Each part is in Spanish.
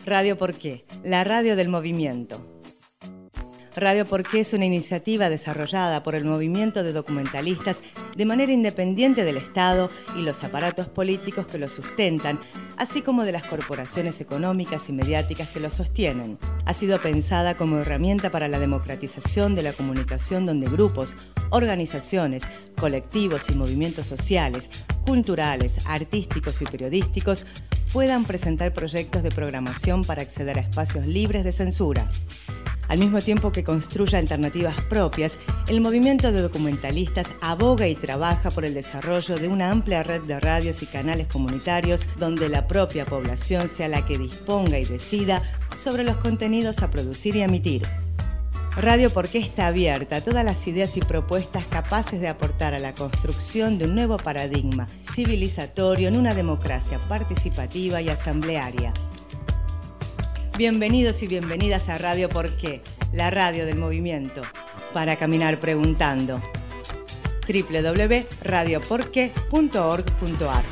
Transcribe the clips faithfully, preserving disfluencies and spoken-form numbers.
Radio ¿Por qué? La radio del movimiento. Radio ¿Por qué? Es una iniciativa desarrollada por el movimiento de documentalistas de manera independiente del Estado y los aparatos políticos que lo sustentan, así como de las corporaciones económicas y mediáticas que lo sostienen. Ha sido pensada como herramienta para la democratización de la comunicación donde grupos, organizaciones, colectivos y movimientos sociales, culturales, artísticos y periodísticos puedan presentar proyectos de programación para acceder a espacios libres de censura. Al mismo tiempo que construye alternativas propias, el movimiento de documentalistas aboga y trabaja por el desarrollo de una amplia red de radios y canales comunitarios donde la propia población sea la que disponga y decida sobre los contenidos a producir y emitir. Radio ¿Por qué? Está abierta a todas las ideas y propuestas capaces de aportar a la construcción de un nuevo paradigma civilizatorio en una democracia participativa y asamblearia. Bienvenidos y bienvenidas a Radio ¿Por qué? La radio del movimiento, para caminar preguntando. doble u doble u doble u punto radio por qué punto org punto a r.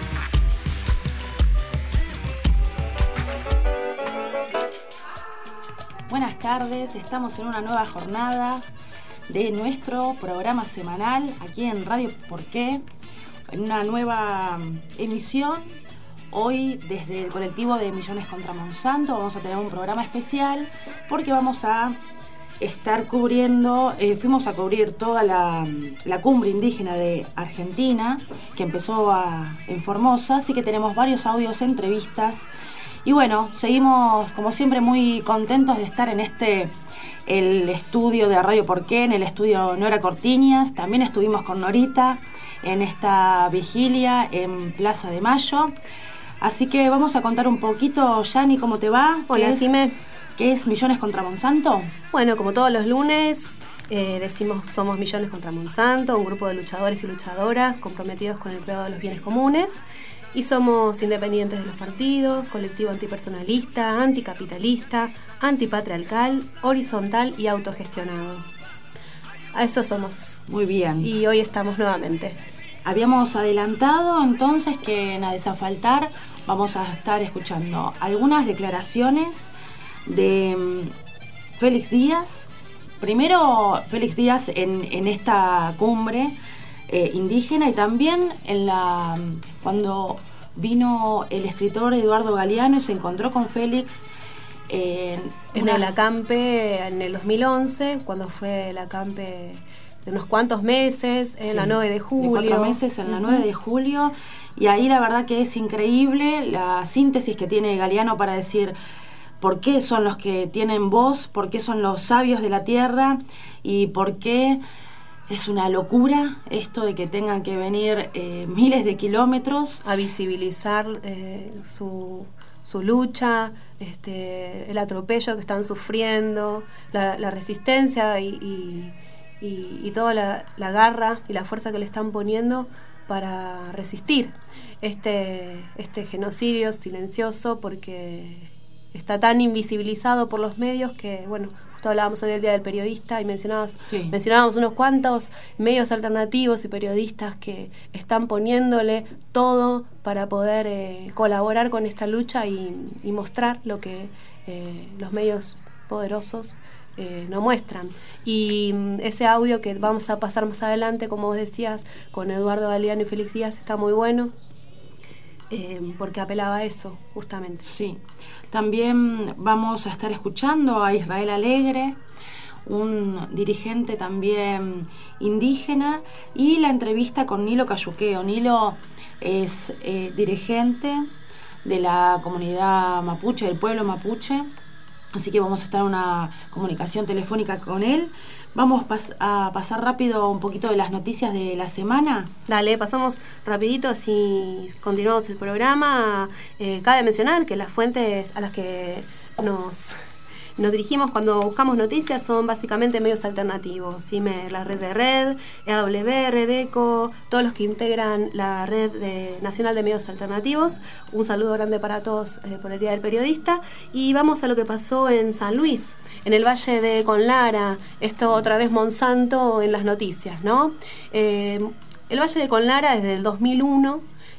Buenas tardes, estamos en una nueva jornada de nuestro programa semanal aquí en Radio ¿Por qué? En una nueva emisión. Hoy, desde el colectivo de Millones contra Monsanto, vamos a tener un programa especial porque vamos a estar cubriendo, eh, fuimos a cubrir toda la, la cumbre indígena de Argentina, que empezó a, en Formosa, así que tenemos varios audios, entrevistas. Y bueno, seguimos, como siempre, muy contentos de estar en este, el estudio de Radio ¿Por qué? En el estudio Nora Cortiñas. También estuvimos con Norita en esta vigilia en Plaza de Mayo. Así que vamos a contar un poquito, Yani, ¿cómo te va? Hola, decime. ¿Qué es Millones contra Monsanto? Bueno, como todos los lunes, eh, decimos somos Millones contra Monsanto, un grupo de luchadores y luchadoras comprometidos con el cuidado de los bienes comunes. Y somos independientes de los partidos, colectivo antipersonalista, anticapitalista, antipatriarcal, horizontal y autogestionado. A eso somos. Muy bien. Y hoy estamos nuevamente. Habíamos adelantado entonces que en A Desafaltar vamos a estar escuchando algunas declaraciones de um, Félix Díaz. Primero, Félix Díaz en, en esta cumbre eh, indígena y también en la cuando vino el escritor Eduardo Galeano y se encontró con Félix eh, en unas... el acampe en el dos mil once, cuando fue el acampe de unos cuantos meses, en sí, la nueve de julio. De cuatro meses, en uh-huh. la nueve de julio. Y ahí la verdad que es increíble la síntesis que tiene Galeano para decir por qué son los que tienen voz, por qué son los sabios de la tierra y por qué es una locura esto de que tengan que venir eh, miles de kilómetros. A visibilizar eh, su, su lucha, este, el atropello que están sufriendo, la, la resistencia y... y Y, y toda la, la garra y la fuerza que le están poniendo para resistir este, este genocidio silencioso, porque está tan invisibilizado por los medios que, bueno, justo hablábamos hoy del Día del Periodista y mencionabas, sí. mencionábamos unos cuantos medios alternativos y periodistas que están poniéndole todo para poder eh, colaborar con esta lucha y, y mostrar lo que eh, los medios poderosos Eh, no muestran. Y mm, ese audio que vamos a pasar más adelante, como vos decías, con Eduardo Galeano y Félix Díaz, está muy bueno, eh, porque apelaba a eso, justamente. Sí. También vamos a estar escuchando a Israel Alegre, un dirigente también indígena, y la entrevista con Nilo Cayuqueo. Nilo es eh, dirigente de la comunidad mapuche, del pueblo mapuche. Así que vamos a estar en una comunicación telefónica con él. Vamos pas- a pasar rápido un poquito de las noticias de la semana. Dale, pasamos rapidito, así continuamos el programa. Eh, cabe mencionar que las fuentes a las que nos... Nos dirigimos cuando buscamos noticias, son básicamente medios alternativos, C I M E, la red de Red, E W B, Redeco, todos los que integran la red de, nacional de medios alternativos. Un saludo grande para todos eh, por el Día del Periodista. Y vamos a lo que pasó en San Luis, en el Valle de Conlara. Esto otra vez Monsanto en las noticias, ¿no? Eh, el Valle de Conlara desde el dos mil uno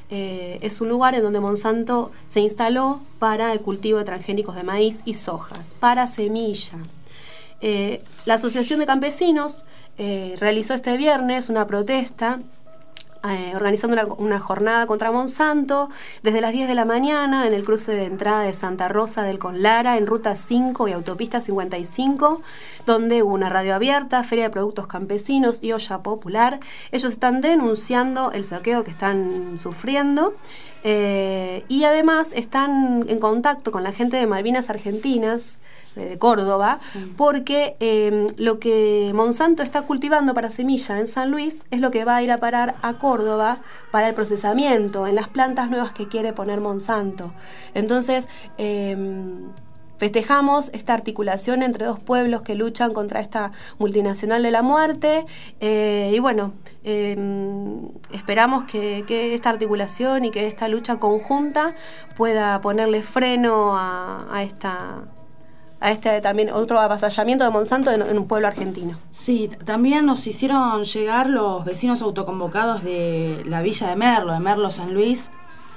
eh, es un lugar en donde Monsanto se instaló para el cultivo de transgénicos de maíz y sojas, para semilla. Eh, la Asociación de Campesinos eh, realizó este viernes una protesta Eh, organizando una, una jornada contra Monsanto desde las diez de la mañana en el cruce de entrada de Santa Rosa del Conlara en Ruta cinco y Autopista cincuenta y cinco, donde hubo una radio abierta, feria de productos campesinos y olla popular. Ellos están denunciando el saqueo que están sufriendo eh, y además están en contacto con la gente de Malvinas Argentinas de Córdoba, sí. porque eh, lo que Monsanto está cultivando para semilla en San Luis es lo que va a ir a parar a Córdoba para el procesamiento en las plantas nuevas que quiere poner Monsanto. Entonces, eh, festejamos esta articulación entre dos pueblos que luchan contra esta multinacional de la muerte eh, y bueno, eh, esperamos que, que esta articulación y que esta lucha conjunta pueda ponerle freno a, a esta... a este también otro avasallamiento de Monsanto en, en un pueblo argentino. Sí, también nos hicieron llegar los vecinos autoconvocados de la villa de Merlo, de Merlo San Luis,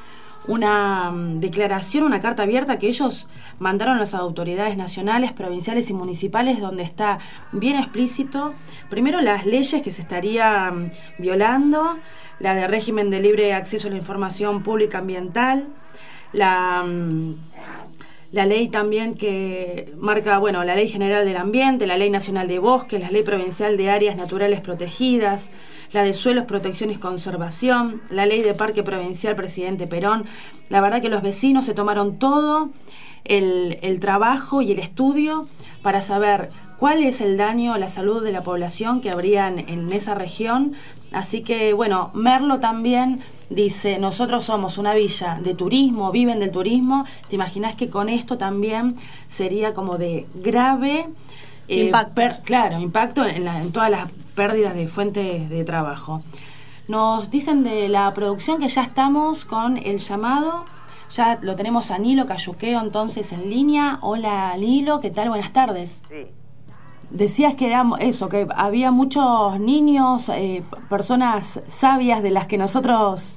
una um, declaración, una carta abierta que ellos mandaron a las autoridades nacionales, provinciales y municipales, donde está bien explícito, primero las leyes que se estarían um, violando, la de régimen de libre acceso a la información pública ambiental, la... Um, La ley también que marca, bueno, la Ley General del Ambiente, la Ley Nacional de Bosques, la Ley Provincial de Áreas Naturales Protegidas, la de Suelos, Protección y Conservación, la Ley de Parque Provincial Presidente Perón. La verdad que los vecinos se tomaron todo el, el trabajo y el estudio para saber cuál es el daño a la salud de la población que habría en, en esa región. Así que, bueno, Merlo también dice, nosotros somos una villa de turismo, viven del turismo. ¿Te imaginas que con esto también sería como de grave eh, impacto? Per, claro, impacto en, la, en todas las pérdidas de fuentes de trabajo. Nos dicen de la producción que ya estamos con el llamado. Ya lo tenemos a Nilo Cayuqueo entonces en línea. Hola Nilo, ¿qué tal? Buenas tardes. Sí. Decías que era eso, que había muchos niños, eh, personas sabias de las que nosotros,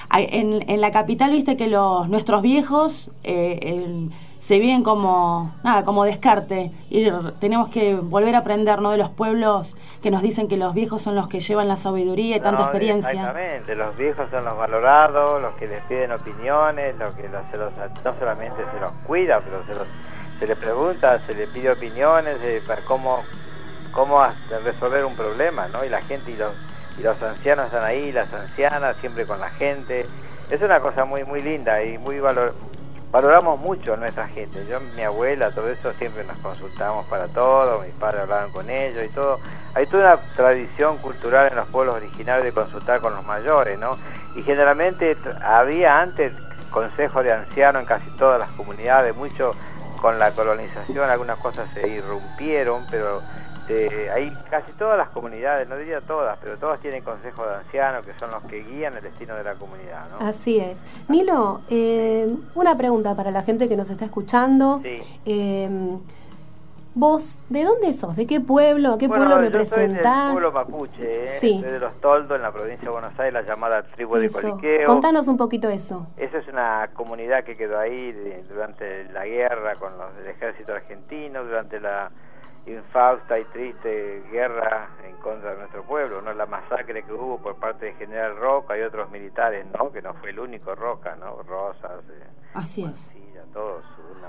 en, en la capital, viste que los nuestros viejos eh, eh, se viven como, nada, como descarte, y tenemos que volver a aprender, ¿no?, de los pueblos que nos dicen que los viejos son los que llevan la sabiduría y no, tanta experiencia. Exactamente, los viejos son los valorados, los que les piden opiniones, los que los, se los, no solamente se los cuida, pero se los... se le pregunta, se le pide opiniones eh, para cómo, cómo resolver un problema, ¿no? Y la gente y los, y los ancianos están ahí, las ancianas siempre con la gente. Es una cosa muy muy linda y muy valor, valoramos mucho a nuestra gente. Yo, mi abuela, todo eso siempre nos consultábamos para todo, mis padres hablaban con ellos y todo. Hay toda una tradición cultural en los pueblos originarios de consultar con los mayores, ¿no? Y generalmente había antes consejos de ancianos en casi todas las comunidades, mucho. Con la colonización algunas cosas se irrumpieron, pero eh, hay casi todas las comunidades, no diría todas, pero todas tienen consejos de ancianos que son los que guían el destino de la comunidad, ¿no? Así es. Nilo, eh, una pregunta para la gente que nos está escuchando. Sí. Eh, ¿Vos de dónde sos? ¿De qué pueblo? ¿A qué bueno, pueblo yo representás? Soy del pueblo mapuche, ¿eh? Sí. Soy de los Toldos, en la provincia de Buenos Aires, la llamada tribu eso. de Coliqueo. Contanos un poquito eso. Esa es una comunidad que quedó ahí de, durante la guerra con los del ejército argentino, durante la infausta y triste guerra en contra de nuestro pueblo, ¿no? La masacre que hubo por parte de General Roca y otros militares, ¿no? Que no fue el único Roca, ¿no? Rosas, eh, así es. Todos, una,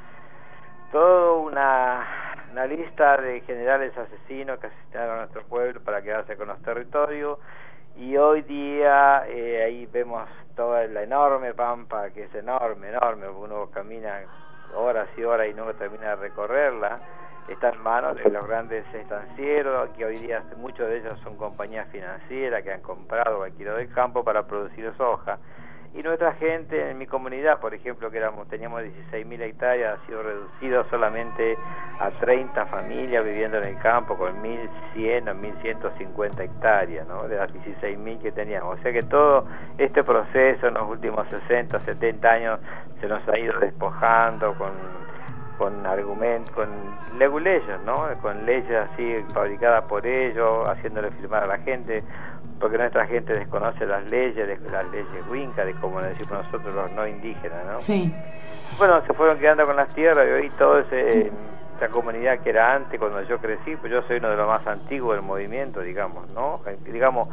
todo una, una lista de generales asesinos que asesinaron a nuestro pueblo para quedarse con los territorios. Y hoy día eh, ahí vemos toda la enorme pampa, que es enorme, enorme, uno camina horas y horas y no termina de recorrerla. Está en manos de los grandes estancieros, que hoy día muchos de ellos son compañías financieras que han comprado o alquilado el campo para producir soja. Y nuestra gente, en mi comunidad, por ejemplo, que éramos teníamos dieciséis mil hectáreas, ha sido reducido solamente a treinta familias viviendo en el campo con mil cien o mil ciento cincuenta hectáreas, ¿no? De las dieciséis mil que teníamos. O sea que todo este proceso en los últimos sesenta, setenta años se nos ha ido despojando con, con argumentos, con leyes, ¿no? Con leyes así fabricadas por ellos, haciéndole firmar a la gente. porque nuestra gente desconoce las leyes, las leyes Winca, de como le decimos nosotros los no indígenas, ¿no? Sí. Bueno, se fueron quedando con las tierras y hoy toda esa comunidad que era antes, cuando yo crecí, pues yo soy uno de los más antiguos del movimiento, digamos, ¿no? Digamos,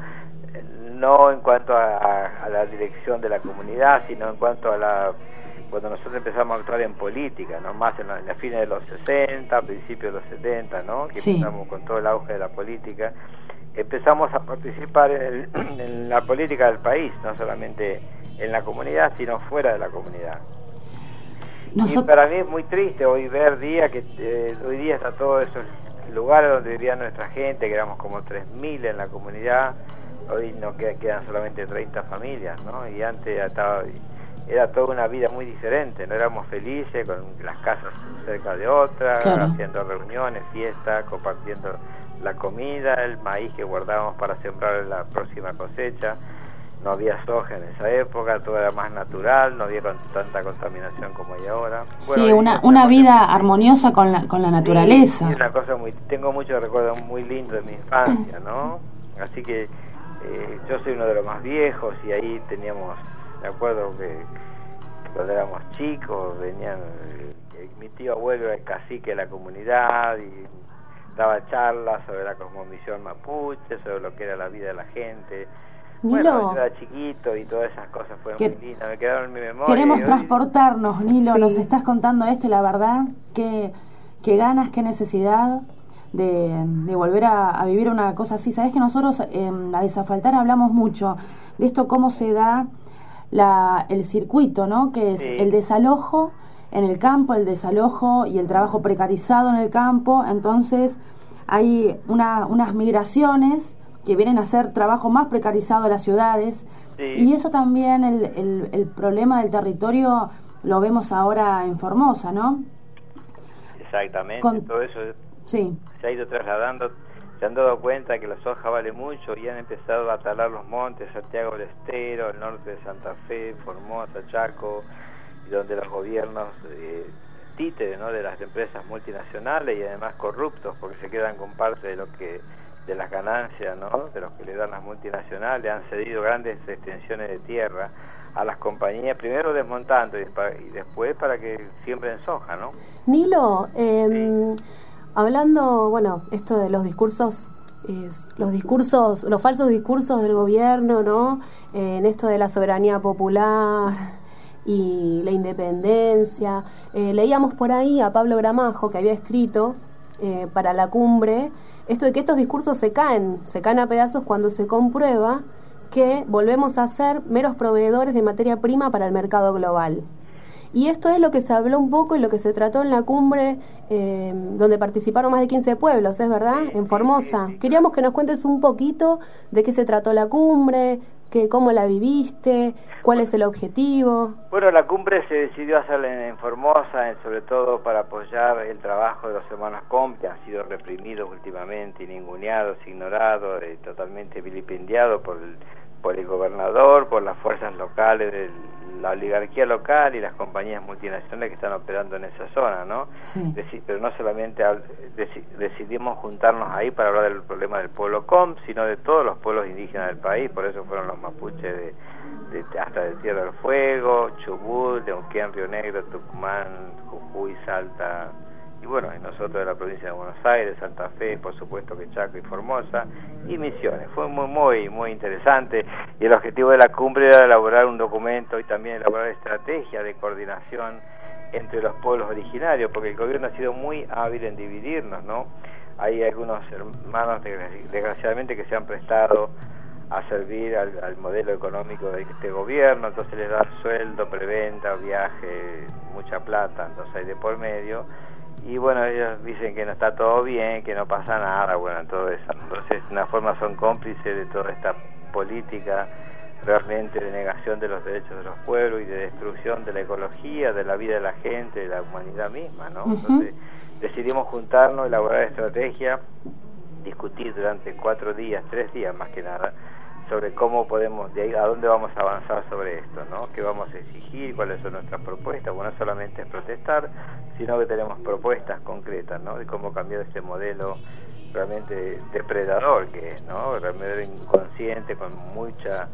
no en cuanto a, a, a la dirección de la comunidad, sino en cuanto a la... cuando nosotros empezamos a actuar en política, ¿no? Más en la, en la fines de los sesenta, principios de los setenta, ¿no? Que sí. Empezamos con todo el auge de la política. Empezamos a participar en, el, en la política del país, no solamente en la comunidad, sino fuera de la comunidad. Nosotros... Y para mí es muy triste hoy ver día que eh, hoy día está todos esos lugares donde vivía nuestra gente, que éramos como tres mil en la comunidad, hoy no quedan, quedan solamente treinta familias, ¿no? Y antes estaba, era toda una vida muy diferente, no éramos felices con las casas cerca de otras, claro. Haciendo reuniones, fiestas, compartiendo la comida, el maíz que guardábamos para sembrar la próxima cosecha. No había soja en esa época, todo era más natural, no había con, tanta contaminación como hay ahora. Bueno, sí, una, una vida muy, armoniosa con la con la naturaleza. Sí, una cosa muy, tengo muchos recuerdos muy lindos de mi infancia, ¿no? Así que eh, yo soy uno de los más viejos y ahí teníamos, me acuerdo que cuando éramos chicos venían, eh, mi tío abuelo era el cacique de la comunidad y daba charlas sobre la cosmovisión mapuche, sobre lo que era la vida de la gente. Nilo, bueno, yo era chiquito y todas esas cosas fueron que, muy lindas, me quedaron en mi memoria. Queremos hoy... transportarnos, Nilo, sí. Nos estás contando esto y la verdad, qué, qué ganas, qué necesidad de, de volver a, a vivir una cosa así. Sabés que nosotros eh, a Desafaltar hablamos mucho de esto, cómo se da la, el circuito, ¿no? Que es sí. El desalojo en el campo, el desalojo y el trabajo precarizado en el campo. Entonces hay una, unas migraciones que vienen a hacer trabajo más precarizado a las ciudades, sí. Y eso también, el, el, el problema del territorio lo vemos ahora en Formosa, ¿no? Exactamente, Con... todo eso sí. Se ha ido trasladando, se han dado cuenta que la soja vale mucho y han empezado a talar los montes, Santiago del Estero, el norte de Santa Fe, Formosa, Chaco, donde los gobiernos eh, títeres, ¿no? De las empresas multinacionales y además corruptos, porque se quedan con parte de lo que de las ganancias, ¿no? De los que le dan las multinacionales, han cedido grandes extensiones de tierra a las compañías, primero desmontando y, y después para que siembren soja, ¿no? Nilo, eh, sí. Hablando, bueno, esto de los discursos, es, los discursos, los falsos discursos del gobierno, ¿no? Eh, en esto de la soberanía popular y la independencia. Eh, leíamos por ahí a Pablo Gramajo, que había escrito eh, para la cumbre, esto de que estos discursos se caen, se caen a pedazos cuando se comprueba que volvemos a ser meros proveedores de materia prima para el mercado global. Y esto es lo que se habló un poco y lo que se trató en la cumbre, eh, donde participaron más de quince pueblos, ¿es verdad? En Formosa. Queríamos que nos cuentes un poquito de qué se trató la cumbre, que cómo la viviste, cuál es el objetivo. Bueno, la cumbre se decidió hacer en, en Formosa, en, sobre todo para apoyar el trabajo de los hermanos Com, que han sido reprimidos últimamente, y ninguneados, ignorados, eh, totalmente vilipendiados por el, por el gobernador, por las fuerzas locales, de la oligarquía local y las compañías multinacionales que están operando en esa zona, ¿no? Sí. Deci- pero no solamente al, deci- decidimos juntarnos ahí para hablar del problema del pueblo Com, sino de todos los pueblos indígenas del país, por eso fueron los mapuches de, de, hasta de Tierra del Fuego, Chubut, Neuquén, Río Negro, Tucumán, Jujuy, Salta, y bueno, y nosotros de la provincia de Buenos Aires, Santa Fe, por supuesto que Chaco y Formosa, y Misiones. Fue muy, muy, muy interesante, y el objetivo de la cumbre era elaborar un documento y también elaborar estrategia de coordinación entre los pueblos originarios, porque el gobierno ha sido muy hábil en dividirnos, ¿no? Hay algunos hermanos, desgraciadamente, que se han prestado a servir al, al modelo económico de este gobierno, entonces les dan sueldo, preventa, viaje, mucha plata, entonces hay de por medio. Y bueno, ellos dicen que no está todo bien, que no pasa nada, bueno, todo eso. Entonces, de una forma son cómplices de toda esta política realmente de negación de los derechos de los pueblos y de destrucción de la ecología, de la vida de la gente, de la humanidad misma, ¿no? Uh-huh. Entonces, decidimos juntarnos, elaborar estrategia, discutir durante cuatro días, tres días más que nada, sobre cómo podemos, de ahí a dónde vamos a avanzar sobre esto, ¿no? ¿Qué vamos a exigir? ¿Cuáles son nuestras propuestas? Bueno, no solamente es protestar, sino que tenemos propuestas concretas, ¿no? De cómo cambiar este modelo realmente depredador que es, ¿no? Realmente inconsciente, con mucha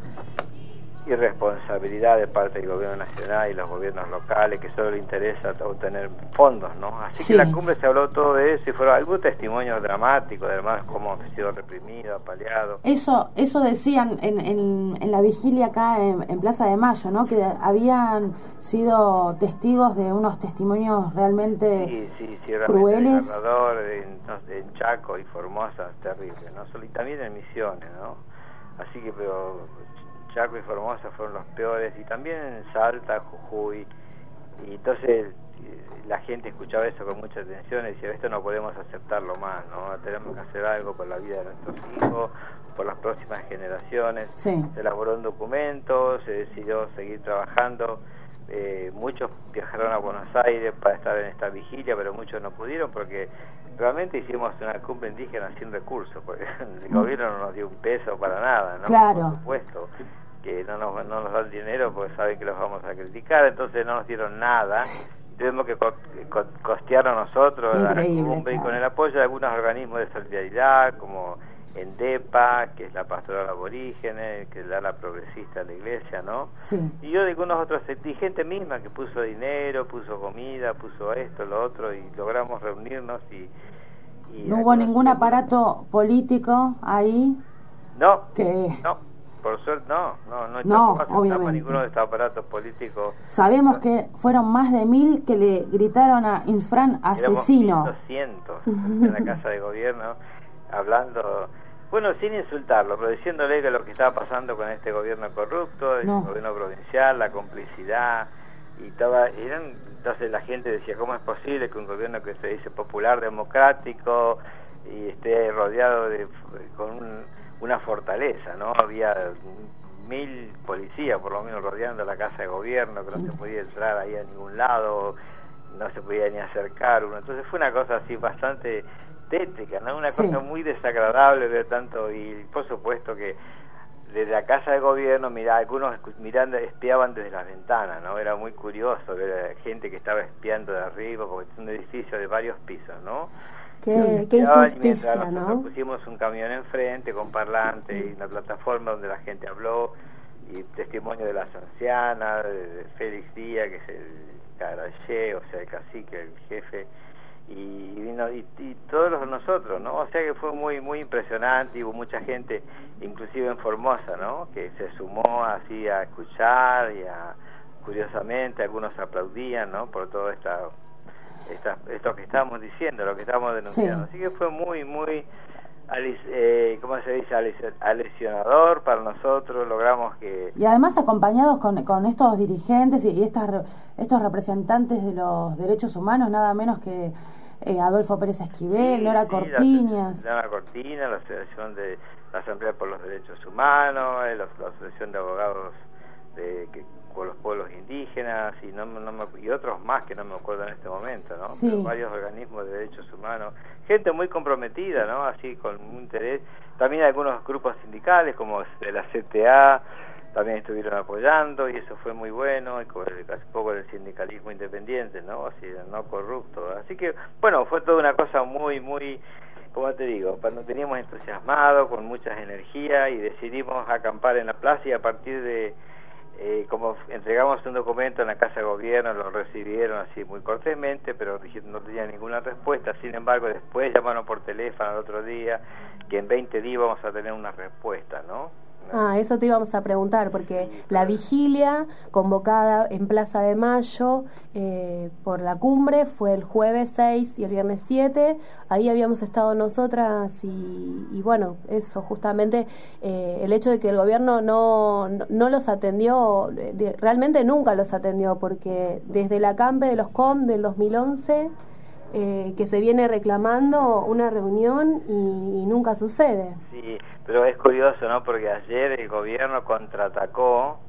irresponsabilidad de parte del gobierno nacional y los gobiernos locales, que solo le interesa obtener fondos, ¿no? Así Sí. que la cumbre se habló todo de eso y fueron algunos testimonios dramáticos, además cómo ha sido reprimido, apaleado. Eso eso decían en, en, en la vigilia acá en, en Plaza de Mayo, ¿no? Que habían sido testigos de unos testimonios realmente Sí, sí, sí, realmente crueles. desgarrador, en, no, en Chaco y Formosa, terrible, ¿no? Solo- y también en Misiones, ¿no? Así que, pero Chaco y Formosa fueron los peores, y también en Salta, Jujuy, y entonces la gente escuchaba eso con mucha atención y decía, esto no podemos aceptarlo más, ¿no? Tenemos que hacer algo por la vida de nuestros hijos, por las próximas generaciones. Sí. Se elaboró un documento, se decidió seguir trabajando. Eh, muchos viajaron a Buenos Aires para estar en esta vigilia, pero muchos no pudieron porque realmente hicimos una cumbre indígena sin recursos, porque el gobierno no nos dio un peso para nada, ¿no? Claro. Por supuesto, que no nos, no nos dan dinero porque saben que los vamos a criticar, entonces no nos dieron nada. Tuvimos que co co costearnos nosotros Qué la increíble, cumbre, y claro. con el apoyo de algunos organismos de solidaridad, como ENDEPA, que es la pastoral aborígene, que da la progresista a la iglesia, ¿no? Sí. Y yo de algunos otros, y gente misma que puso dinero, puso comida, puso esto, lo otro, y logramos reunirnos y... y No hubo algunos- ningún aparato político ahí No, que... no, por suerte no, no, no, No, tampoco aceptamos obviamente. ninguno de estos aparatos políticos. Sabemos que fueron más de mil que le gritaron a Infran asesino. Éramos mil doscientos en la Casa de Gobierno, hablando, bueno, sin insultarlo, pero diciéndole que lo que estaba pasando con este gobierno corrupto, el No. gobierno provincial, la complicidad, y estaba, eran, entonces la gente decía, ¿cómo es posible que un gobierno que se dice popular, democrático, y esté rodeado de con un, una fortaleza, ¿no? Había mil policías por lo menos rodeando la Casa de Gobierno, que no se podía entrar ahí a ningún lado, no se podía ni acercar uno. Entonces fue una cosa así bastante tétrica, ¿no? Una Sí. cosa muy desagradable ver tanto, y por supuesto que desde la Casa de Gobierno, mira, algunos mirando, espiaban desde las ventanas, ¿no? Era muy curioso ver a gente que estaba espiando de arriba, porque es un edificio de varios pisos, ¿no? Qué, Sí. qué Espiaban, y injusticia, mientras nosotros ¿no? pusimos un camión enfrente con parlante y una plataforma donde la gente habló, y testimonio de las ancianas, de, de Félix Díaz, que es el carayé, o sea, el cacique, el jefe, y vino y, y todos los nosotros, ¿no? O sea que fue muy muy impresionante, y hubo mucha gente, inclusive en Formosa, ¿no? Que se sumó así a escuchar, y a, curiosamente algunos aplaudían, ¿no? Por todo esta, esta esto que estábamos diciendo, lo que estábamos denunciando. Sí. Así que fue muy muy alis- eh, ¿cómo se dice? Alis- alesionador para nosotros. Logramos que Y además acompañados con, con estos dirigentes y, y estas, re- estos representantes de los derechos humanos, nada menos que eh, Adolfo Pérez Esquivel, Sí, Nora sí, Cortiñas. La, la Cortina, la Asociación de la Asamblea por los Derechos Humanos, eh, la, la Asociación de Abogados de, que, por los Pueblos Indígenas, y no, no me, y otros más que no me acuerdo en este momento, ¿no? Sí. Pero varios organismos de derechos humanos, gente muy comprometida, ¿no? Así con un interés. También algunos grupos sindicales como de la C T A también estuvieron apoyando, y eso fue muy bueno, y con el, un poco del sindicalismo independiente, ¿no? Así, no corrupto. Así que, bueno, fue toda una cosa muy, muy, como te digo, nos teníamos entusiasmados, con muchas energías, y decidimos acampar en la plaza, y a partir de, eh, como entregamos un documento en la Casa de Gobierno, lo recibieron así muy cortésmente, pero no tenían ninguna respuesta. Sin embargo, después llamaron por teléfono al otro día, que en veinte días vamos a tener una respuesta, ¿no? Ah, eso te íbamos a preguntar, porque la vigilia convocada en Plaza de Mayo eh, por la cumbre fue el jueves seis y el viernes siete. Ahí habíamos estado nosotras y, y bueno, eso justamente, eh, el hecho de que el gobierno no, no, no los atendió, de, realmente nunca los atendió, porque desde el acampe de los C O M del dos mil once... Eh, que se viene reclamando una reunión y, y nunca sucede. Sí, pero es curioso, ¿no? Porque ayer el gobierno contraatacó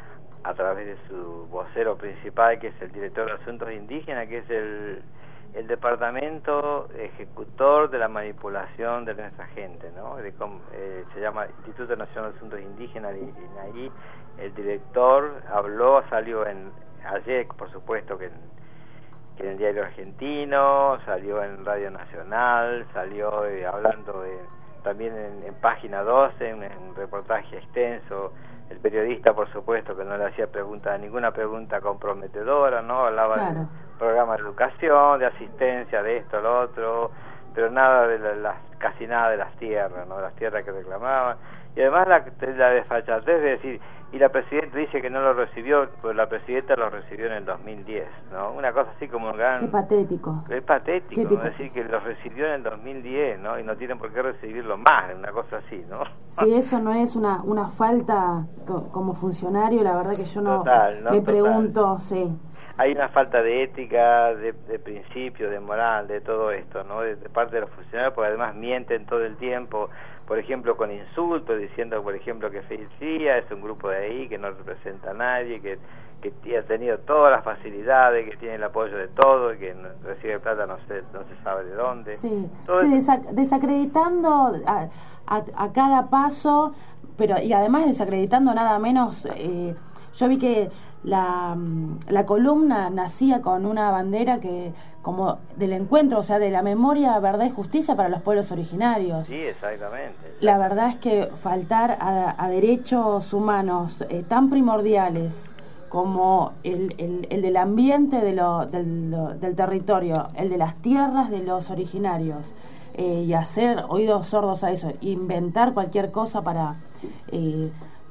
a través de su vocero principal, que es el director de Asuntos Indígenas, que es el, el departamento ejecutor de la manipulación de nuestra gente, ¿no? De, eh, se llama Instituto Nacional de Asuntos Indígenas, y, y ahí el director habló, salió en ayer, por supuesto que en, que en el Diario Argentino, salió en Radio Nacional, salió eh, hablando de, también en, en Página doce, en un reportaje extenso. El periodista, por supuesto, que no le hacía pregunta, ninguna pregunta comprometedora, ¿no? Hablaba claro. de programa de educación, de asistencia, de esto, lo otro, pero nada de la, las, casi nada de las tierras, ¿no? De las tierras que reclamaban. Y además la, la desfachatez de decir, y la presidenta dice que no lo recibió, pues la presidenta lo recibió en el dos mil diez, ¿no? Una cosa así como un gran... Qué patético. Es patético, Qué ¿no? Decir que lo recibió en el dos mil diez, ¿no? Y no tienen por qué recibirlo más, una cosa así, ¿no? Si eso no es una una falta co como funcionario, la verdad que yo no total, ¿no? me Total. pregunto, sí. Hay una falta de ética, de, de principio, de moral, de todo esto, ¿no? De, de parte de los funcionarios, porque además mienten todo el tiempo, por ejemplo, con insultos, diciendo, por ejemplo, que Felicia es un grupo de ahí, que no representa a nadie, que, que ha tenido todas las facilidades, que tiene el apoyo de todo, y que no, recibe plata no se, no se sabe de dónde. Sí, todo sí eso. desac desacreditando a, a, a cada paso, pero y además desacreditando nada menos... Eh, yo vi que la, la columna nacía con una bandera que como del encuentro, o sea, de la memoria, verdad y justicia para los pueblos originarios. Sí, exactamente. La verdad es que faltar a, a derechos humanos eh, tan primordiales como el, el, el del ambiente de lo, del, lo, del territorio, el de las tierras de los originarios, eh, y hacer oídos sordos a eso, inventar cualquier cosa para... Eh,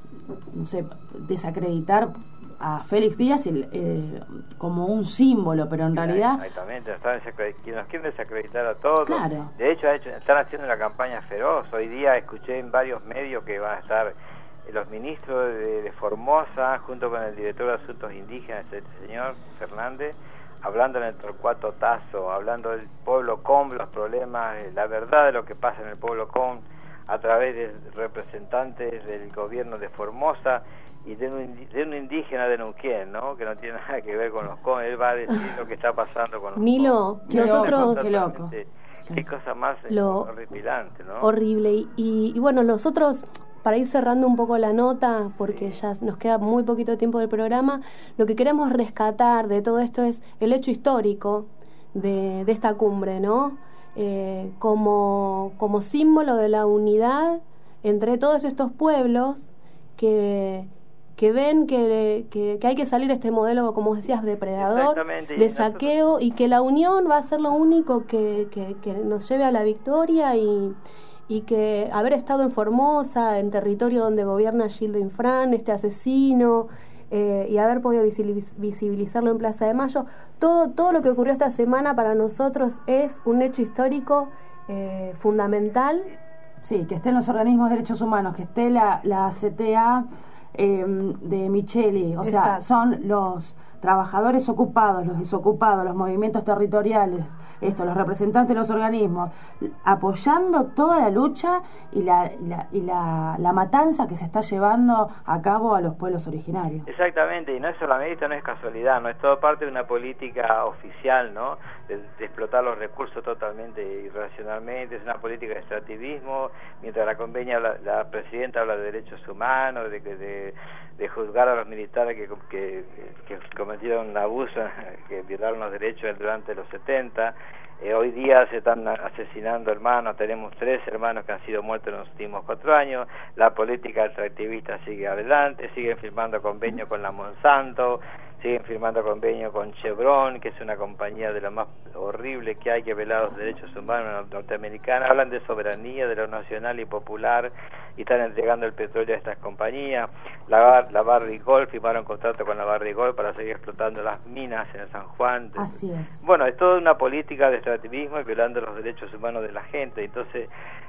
no sé, desacreditar a Félix Díaz el, eh, como un símbolo, pero en realidad... Exactamente, están nos quieren desacreditar a todos. Claro. De hecho, están haciendo una campaña feroz. Hoy día escuché en varios medios que van a estar los ministros de, de Formosa, junto con el director de Asuntos Indígenas, el señor Fernández, hablando en el Torcuato Tazo, hablando del pueblo Com, los problemas, la verdad de lo que pasa en el pueblo Com, a través de representantes del gobierno de Formosa y de un, de un indígena de Neuquén, ¿no? Que no tiene nada que ver con los com. Él va a decir lo que está pasando con los Nilo, com. nosotros... Qué loco. Sí. Qué cosa más lo horripilante, ¿no? Horrible. Y, y, y bueno, nosotros, para ir cerrando un poco la nota, porque ya nos queda muy poquito tiempo del programa, lo que queremos rescatar de todo esto es el hecho histórico de, de esta cumbre, ¿no? Eh, como, como símbolo de la unidad entre todos estos pueblos que, que ven que, que, que hay que salir de este modelo, como decías, depredador, de saqueo, y que la unión va a ser lo único que, que, que nos lleve a la victoria, y, y que haber estado en Formosa, en territorio donde gobierna Gildo Infran, este asesino, Eh, y haber podido visibilizarlo en Plaza de Mayo, todo, todo lo que ocurrió esta semana para nosotros es un hecho histórico eh, fundamental. Sí, que estén los organismos de derechos humanos, que esté la, la C T A eh, de Micheli, o Exacto. sea, son los trabajadores ocupados, los desocupados, los movimientos territoriales, esto, los representantes de los organismos, apoyando toda la lucha y la, y la, y la, la matanza que se está llevando a cabo a los pueblos originarios. Exactamente, y no es solamente, esto no es casualidad, no es todo parte de una política oficial, ¿no? De, de explotar los recursos totalmente irracionalmente, es una política de extractivismo, mientras la convenia, la, la presidenta habla de derechos humanos, de, de, de juzgar a los militares que, que, que cometieron abuso, que violaron los derechos durante los setenta. Eh, hoy día se están asesinando hermanos, tenemos tres hermanos que han sido muertos en los últimos cuatro años, la política extractivista sigue adelante, siguen firmando convenios con la Monsanto, siguen firmando convenio con Chevron, que es una compañía de lo más horrible que hay, que vela los derechos humanos norteamericanos, hablan de soberanía, de lo nacional y popular, y están entregando el petróleo a estas compañías. La, la Barrick-Gold, firmaron contrato con la Barrick-Gold para seguir explotando las minas en San Juan. Así es. Bueno, es toda una política de extractivismo y violando los derechos humanos de la gente. Entonces,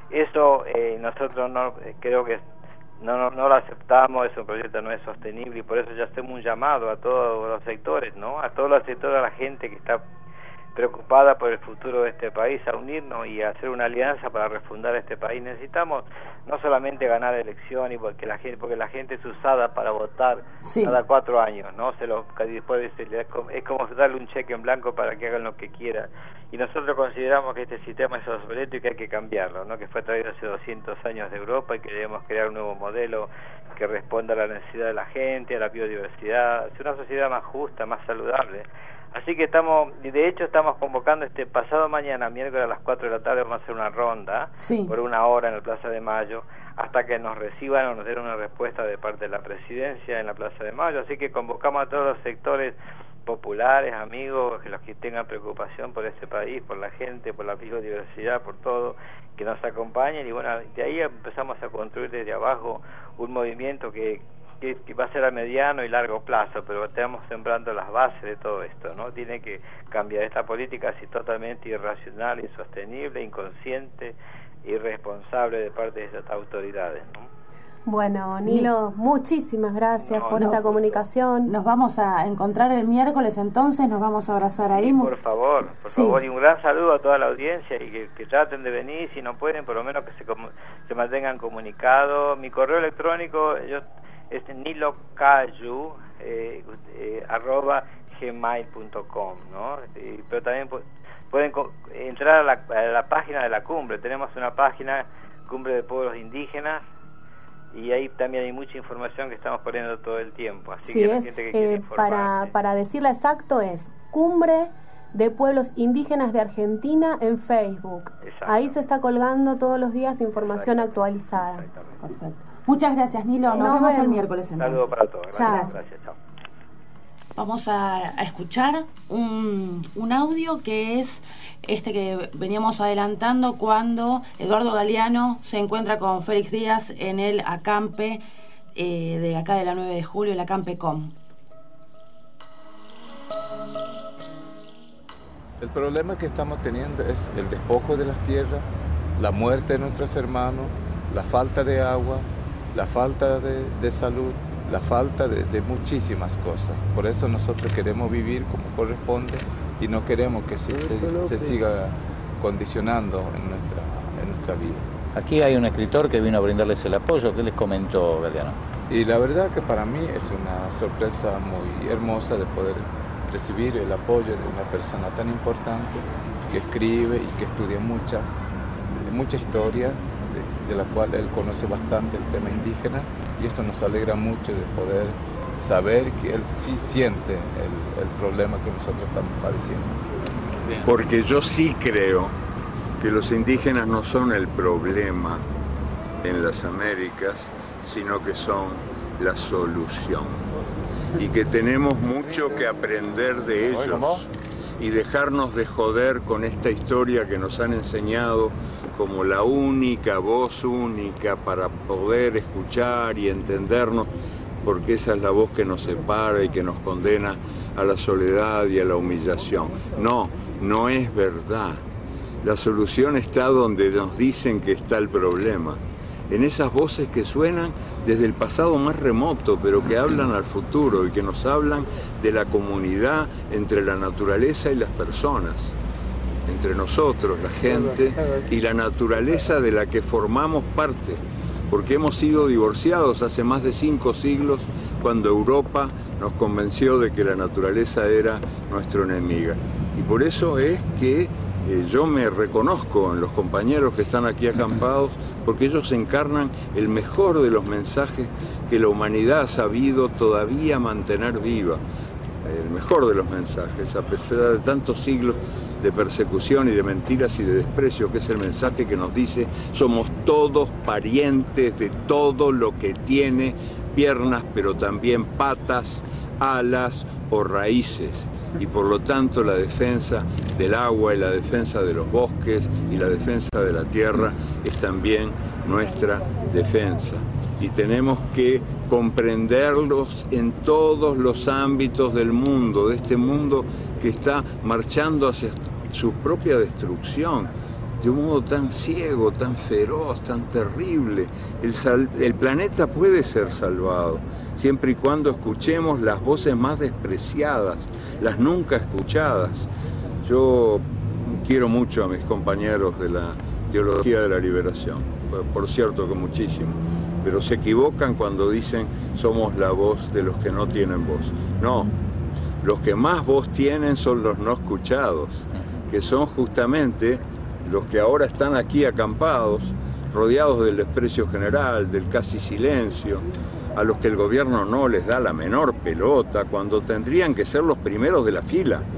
eso eh, nosotros no eh, creo que No, no, no lo aceptamos, ese proyecto no es sostenible, y por eso ya hacemos un llamado a todos los sectores, ¿no? A todos los sectores, a la gente que está preocupada por el futuro de este país, a unirnos y a hacer una alianza para refundar este país. Necesitamos no solamente ganar elecciones, porque la gente, porque la gente es usada para votar sí. cada cuatro años, ¿no? Se lo, después se le, es como darle un cheque en blanco para que hagan lo que quieran. Y nosotros consideramos que este sistema es obsoleto y que hay que cambiarlo, ¿no? Que fue traído hace doscientos años de Europa y que debemos crear un nuevo modelo que responda a la necesidad de la gente, a la biodiversidad, hacer una sociedad más justa, más saludable. Así Así que estamos, y de hecho estamos convocando este pasado mañana, miércoles a las cuatro de la tarde, vamos a hacer una ronda sí. por una hora en la Plaza de Mayo, hasta que nos reciban o nos den una respuesta de parte de la Presidencia en la Plaza de Mayo. Así que convocamos a todos los sectores populares, amigos, que los que tengan preocupación por este país, por la gente, por la biodiversidad, por todo, que nos acompañen, y bueno, de ahí empezamos a construir desde abajo un movimiento que, que, que va a ser a mediano y largo plazo, pero estamos sembrando las bases de todo esto, ¿no? Tiene que cambiar esta política así totalmente irracional, insostenible, inconsciente, irresponsable de parte de estas autoridades, ¿no? Bueno, Nilo, muchísimas gracias no, por no, esta comunicación. Nos vamos a encontrar el miércoles entonces, nos vamos a abrazar ahí. Sí, por favor, por sí. favor, y un gran saludo a toda la audiencia, y que, que traten de venir, si no pueden, por lo menos que se, se mantengan comunicados. Mi correo electrónico yo, es nilocayu, eh, eh, arroba gmail punto com, ¿no? Y, pero también pueden entrar a la, a la página de la cumbre. Tenemos una página, Cumbre de Pueblos Indígenas, y ahí también hay mucha información que estamos poniendo todo el tiempo. Así sí, que la es, gente que quiere eh, para, para decirla exacto, es Cumbre de Pueblos Indígenas de Argentina en Facebook. Exacto. Ahí se está colgando todos los días información actualizada. Perfecto. Muchas gracias, Nilo. Nos, Nos vemos, vemos el miércoles entonces. Saludos para todos. Chao. Gracias. Gracias. Chao. Vamos a, a escuchar un, un audio que es este que veníamos adelantando cuando Eduardo Galeano se encuentra con Félix Díaz en el acampe eh, de acá de la nueve de julio, el acampe Com. El problema que estamos teniendo es el despojo de las tierras, la muerte de nuestros hermanos, la falta de agua, la falta de, de salud, la falta de, de muchísimas cosas. Por eso nosotros queremos vivir como corresponde y no queremos que se, se, se siga condicionando en nuestra, en nuestra vida. Aquí hay un escritor que vino a brindarles el apoyo. ¿Qué les comentó, Galeano? Y la verdad que para mí es una sorpresa muy hermosa de poder recibir el apoyo de una persona tan importante que escribe y que estudia muchas, mucha historia, de, de la cual él conoce bastante el tema indígena, y eso nos alegra mucho de poder saber que él sí siente el, el problema que nosotros estamos padeciendo. Porque yo sí creo que los indígenas no son el problema en las Américas, sino que son la solución. Y que tenemos mucho que aprender de ellos y dejarnos de joder con esta historia que nos han enseñado como la única voz única para poder escuchar y entendernos, porque esa es la voz que nos separa y que nos condena a la soledad y a la humillación. No, no es verdad. La solución está donde nos dicen que está el problema, en esas voces que suenan desde el pasado más remoto, pero que hablan al futuro y que nos hablan de la comunidad entre la naturaleza y las personas, entre nosotros, la gente, y la naturaleza de la que formamos parte, porque hemos sido divorciados hace más de cinco siglos cuando Europa nos convenció de que la naturaleza era nuestra enemiga. Y por eso es que eh, yo me reconozco en los compañeros que están aquí acampados, porque ellos encarnan el mejor de los mensajes que la humanidad ha sabido todavía mantener viva. El mejor de los mensajes, a pesar de tantos siglos de persecución y de mentiras y de desprecio, que es el mensaje que nos dice: somos todos parientes de todo lo que tiene piernas, pero también patas, alas o raíces. Y por lo tanto la defensa del agua y la defensa de los bosques y la defensa de la tierra es también nuestra defensa. Y tenemos que comprenderlos en todos los ámbitos del mundo, de este mundo que está marchando hacia su propia destrucción, de un modo tan ciego, tan feroz, tan terrible. El, sal, el planeta puede ser salvado, siempre y cuando escuchemos las voces más despreciadas, las nunca escuchadas. Yo quiero mucho a mis compañeros de la Teología de la Liberación, por cierto que muchísimo, pero se equivocan cuando dicen somos la voz de los que no tienen voz. No, los que más voz tienen son los no escuchados, que son justamente los que ahora están aquí acampados, rodeados del desprecio general, del casi silencio, a los que el gobierno no les da la menor pelota, cuando tendrían que ser los primeros de la fila.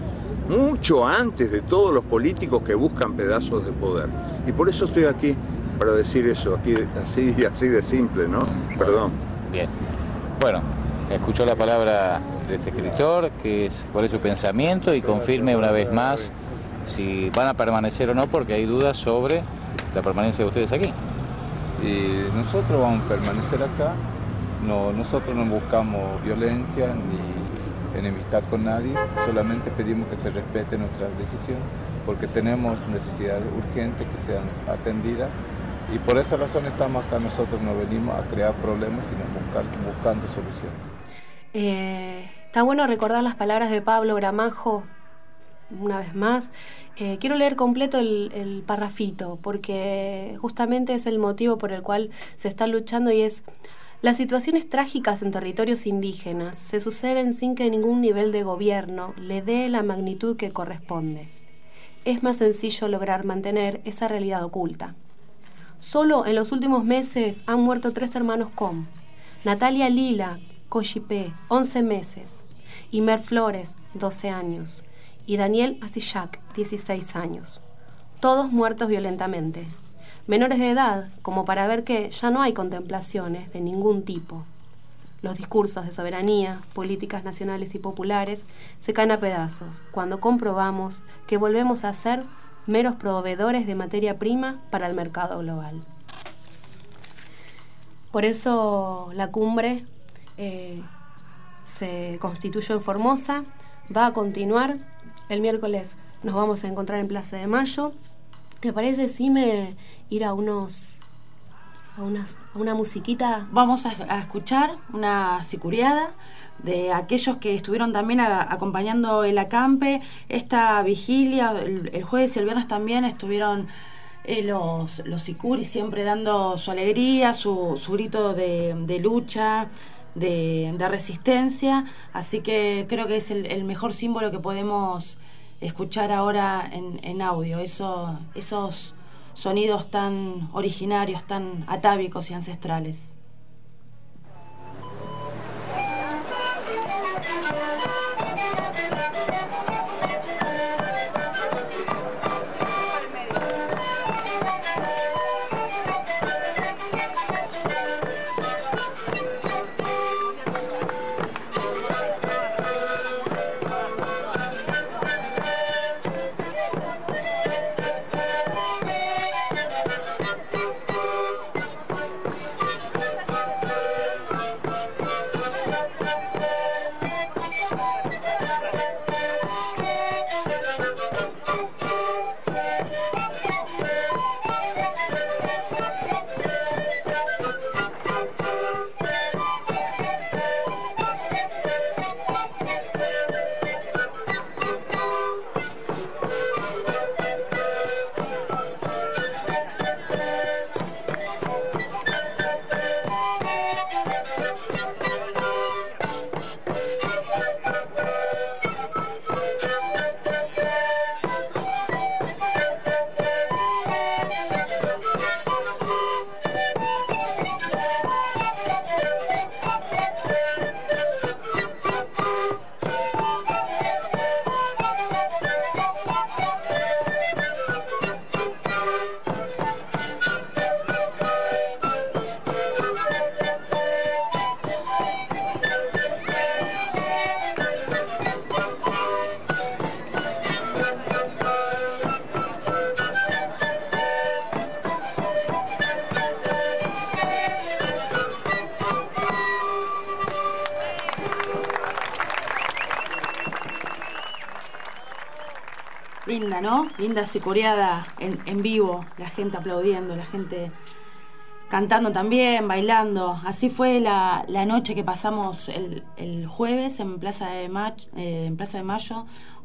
mucho antes de todos los políticos que buscan pedazos de poder. Y por eso estoy aquí, para decir eso, aquí así, así de simple, ¿no? Perdón. Bien. Bueno, escuchó la palabra de este escritor, que es cuál es su pensamiento, y confirme una vez más si van a permanecer o no, porque hay dudas sobre la permanencia de ustedes aquí. Y nosotros vamos a permanecer acá. No, nosotros no buscamos violencia ni enemistad con nadie, solamente pedimos que se respete nuestra decisión, porque tenemos necesidades urgentes que sean atendidas, y por esa razón estamos acá. Nosotros no venimos a crear problemas, sino buscar, buscando soluciones. Eh, está bueno recordar las palabras de Pablo Gramajo, una vez más. Eh, quiero leer completo el, el parrafito, porque justamente es el motivo por el cual se está luchando, y es: las situaciones trágicas en territorios indígenas se suceden sin que ningún nivel de gobierno le dé la magnitud que corresponde. Es más sencillo lograr mantener esa realidad oculta. Solo en los últimos meses han muerto tres hermanos Com: Natalia Lila Cochipé, once meses, Imer Flores, doce años, y Daniel Asillac, dieciséis años. Todos muertos violentamente. Menores de edad, como para ver que ya no hay contemplaciones de ningún tipo. Los discursos de soberanía, políticas nacionales y populares se caen a pedazos cuando comprobamos que volvemos a ser meros proveedores de materia prima para el mercado global. Por eso la cumbre eh, se constituyó en Formosa, va a continuar. El miércoles nos vamos a encontrar en Plaza de Mayo. ¿Te parece si me ir a unos a, unas, a una musiquita? Vamos a, a escuchar una sicuriada de aquellos que estuvieron también a, acompañando el acampe, esta vigilia, el, el jueves y el viernes también estuvieron eh, los, los sicuris siempre dando su alegría, su, su grito de, de lucha, de, de resistencia, así que creo que es el, el mejor símbolo que podemos escuchar ahora en, en audio, eso, esos sonidos tan originarios, tan atávicos y ancestrales. Linda, ¿no? Linda sicuriada en, en vivo, la gente aplaudiendo, la gente cantando también, bailando. Así fue la, la noche que pasamos el, el jueves en Plaza de Mayo, eh, en Plaza de Mayo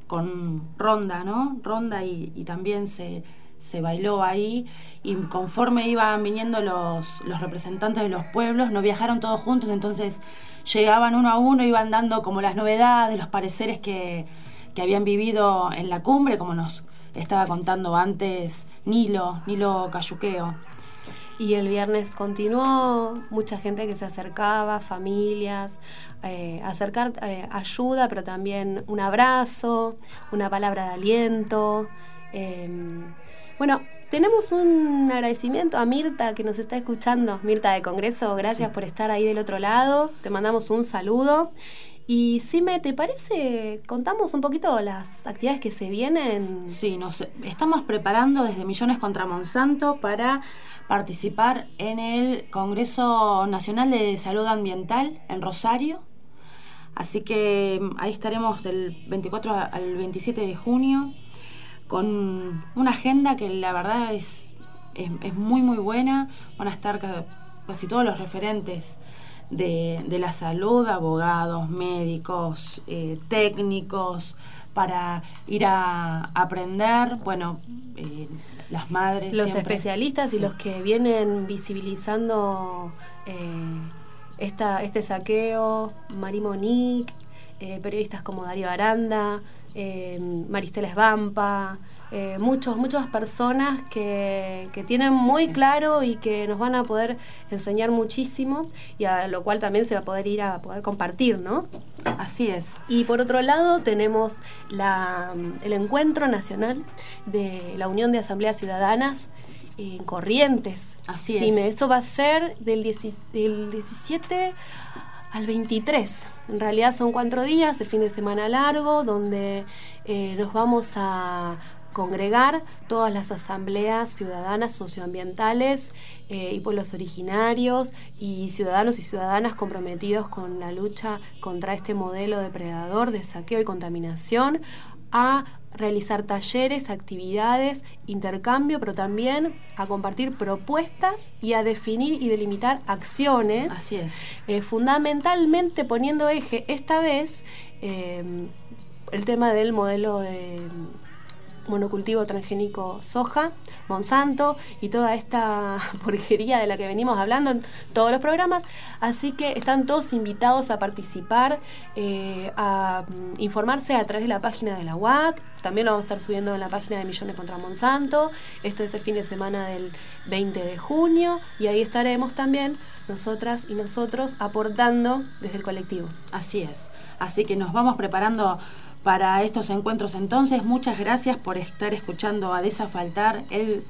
con ronda, ¿no? Ronda y, y también se, se bailó ahí, y conforme iban viniendo los, los representantes de los pueblos, no viajaron todos juntos, entonces llegaban uno a uno, iban dando como las novedades, los pareceres que que habían vivido en la cumbre, como nos estaba contando antes Nilo, Nilo Cayuqueo. Y el viernes continuó, mucha gente que se acercaba, familias, eh, acercar eh, ayuda, pero también un abrazo, una palabra de aliento. Eh, bueno, tenemos un agradecimiento a Mirta que nos está escuchando, Mirta de Congreso, gracias sí. por estar ahí del otro lado, te mandamos un saludo. Y Sime, ¿te parece? Contamos un poquito las actividades que se vienen. Sí, nos estamos preparando desde Millones contra Monsanto para participar en el Congreso Nacional de Salud Ambiental en Rosario. Así que ahí estaremos del veinticuatro al veintisiete de junio con una agenda que la verdad es, es, es muy muy buena. Van a estar casi todos los referentes de, de la salud, abogados, médicos, eh, técnicos, para ir a aprender, bueno, eh, las madres. Los siempre, especialistas sí. y los que vienen visibilizando eh, esta, este saqueo, Mari Monique, eh, periodistas como Darío Aranda, eh, Maristela Esbampa, eh, muchos, muchas personas que, que tienen muy sí. claro y que nos van a poder enseñar muchísimo, y a lo cual también se va a poder ir a poder compartir, ¿no? Así es. Y por otro lado tenemos la, el encuentro nacional de la Unión de Asambleas Ciudadanas en Corrientes. Así sí, es. Me, eso va a ser del, dieci, del diecisiete al veintitrés. En realidad son cuatro días, el fin de semana largo, donde eh, nos vamos a congregar todas las asambleas ciudadanas socioambientales eh, y pueblos originarios y ciudadanos y ciudadanas comprometidos con la lucha contra este modelo depredador de saqueo y contaminación, a realizar talleres, actividades, intercambio, pero también a compartir propuestas y a definir y delimitar acciones. Así es. Eh, fundamentalmente poniendo eje esta vez eh, el tema del modelo de monocultivo transgénico soja, Monsanto y toda esta porquería de la que venimos hablando en todos los programas. Así que están todos invitados a participar, eh, a um, informarse a través de la página de la U A C. También lo vamos a estar subiendo en la página de Millones contra Monsanto. Esto es el fin de semana del veinte de junio y ahí estaremos también nosotras y nosotros aportando desde el colectivo. Así es. Así que nos vamos preparando para estos encuentros entonces. Muchas gracias por estar escuchando a Desafaltar, el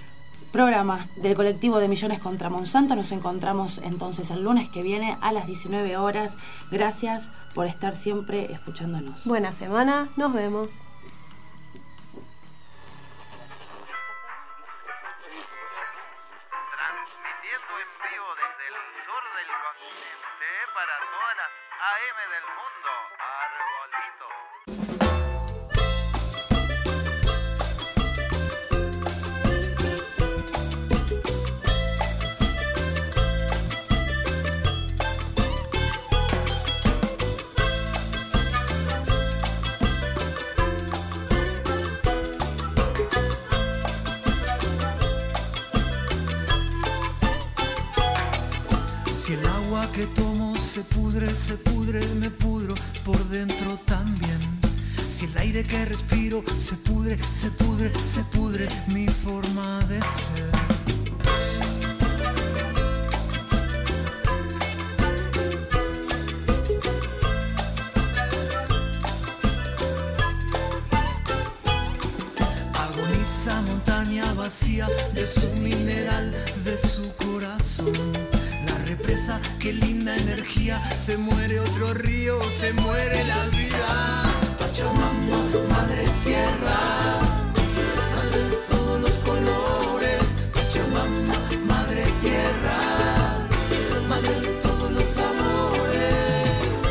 programa del colectivo de Millones contra Monsanto. Nos encontramos entonces el lunes que viene a las diecinueve horas. Gracias por estar siempre escuchándonos. Buena semana, nos vemos. Transmitiendo en vivo desde el sur del continente para todas las A M del mundo. Arbolito. Si el agua que tomo se pudre, se pudre, me pudro por dentro también. Si el aire que respiro se pudre, se pudre, se pudre mi forma de ser. Agoniza montaña vacía de su mineral, de su corazón. Represa, qué linda energía, se muere otro río, se muere la vida. Pachamama, madre tierra, madre de todos los colores. Pachamama, madre tierra, madre de todos los sabores.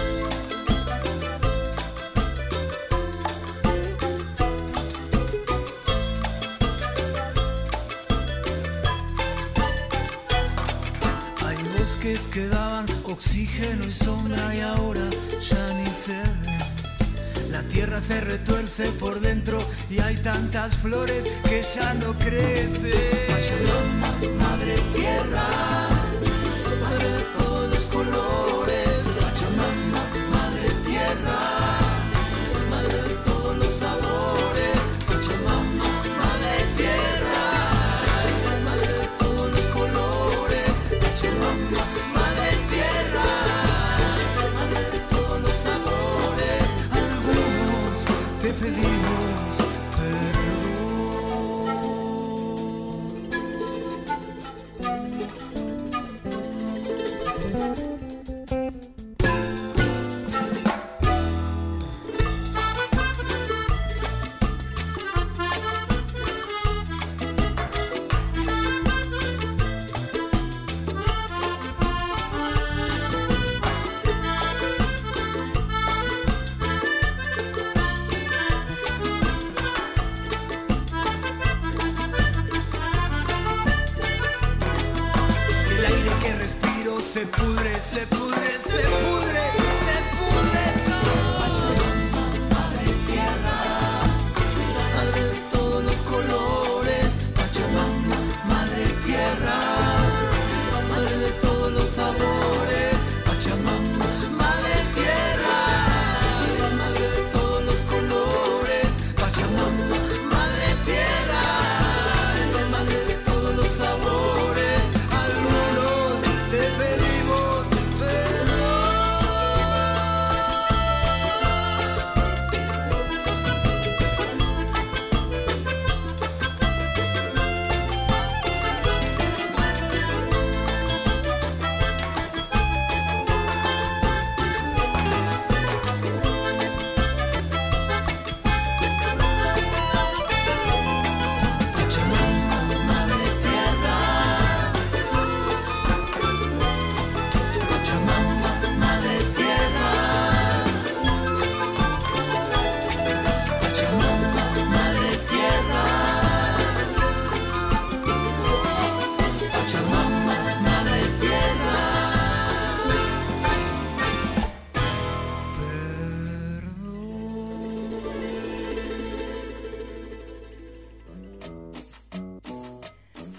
Que daban oxígeno y sombra y ahora ya ni se ven. La tierra se retuerce por dentro y hay tantas flores que ya no crecen. Pachamama, madre tierra, madre de todos los colores. Pachamama, madre tierra, madre de todos los sabores. Pachamama, madre tierra, madre de todos los colores.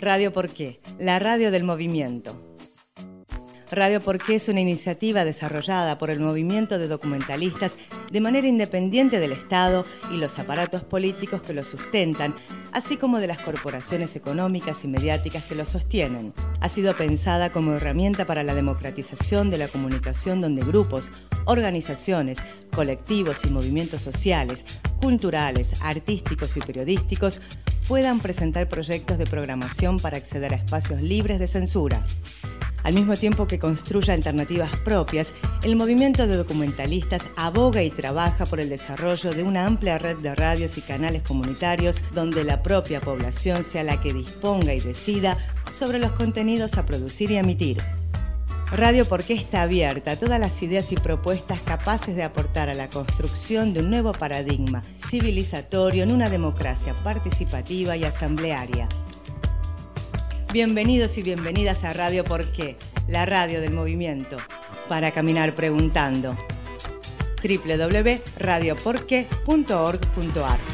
Radio Por Qué, la radio del movimiento. Radio Por Qué es una iniciativa desarrollada por el movimiento de documentalistas de manera independiente del Estado y los aparatos políticos que lo sustentan, así como de las corporaciones económicas y mediáticas que lo sostienen. Ha sido pensada como herramienta para la democratización de la comunicación donde grupos, organizaciones, colectivos y movimientos sociales, culturales, artísticos y periodísticos puedan presentar proyectos de programación para acceder a espacios libres de censura. Al mismo tiempo que construye alternativas propias, el movimiento de documentalistas aboga y trabaja por el desarrollo de una amplia red de radios y canales comunitarios donde la propia población sea la que disponga y decida sobre los contenidos a producir y emitir. Radio Por Qué está abierta a todas las ideas y propuestas capaces de aportar a la construcción de un nuevo paradigma civilizatorio en una democracia participativa y asamblearia. Bienvenidos y bienvenidas a Radio Por Qué, la radio del movimiento, para caminar preguntando. doble u doble u doble u punto radio por qué punto org punto a r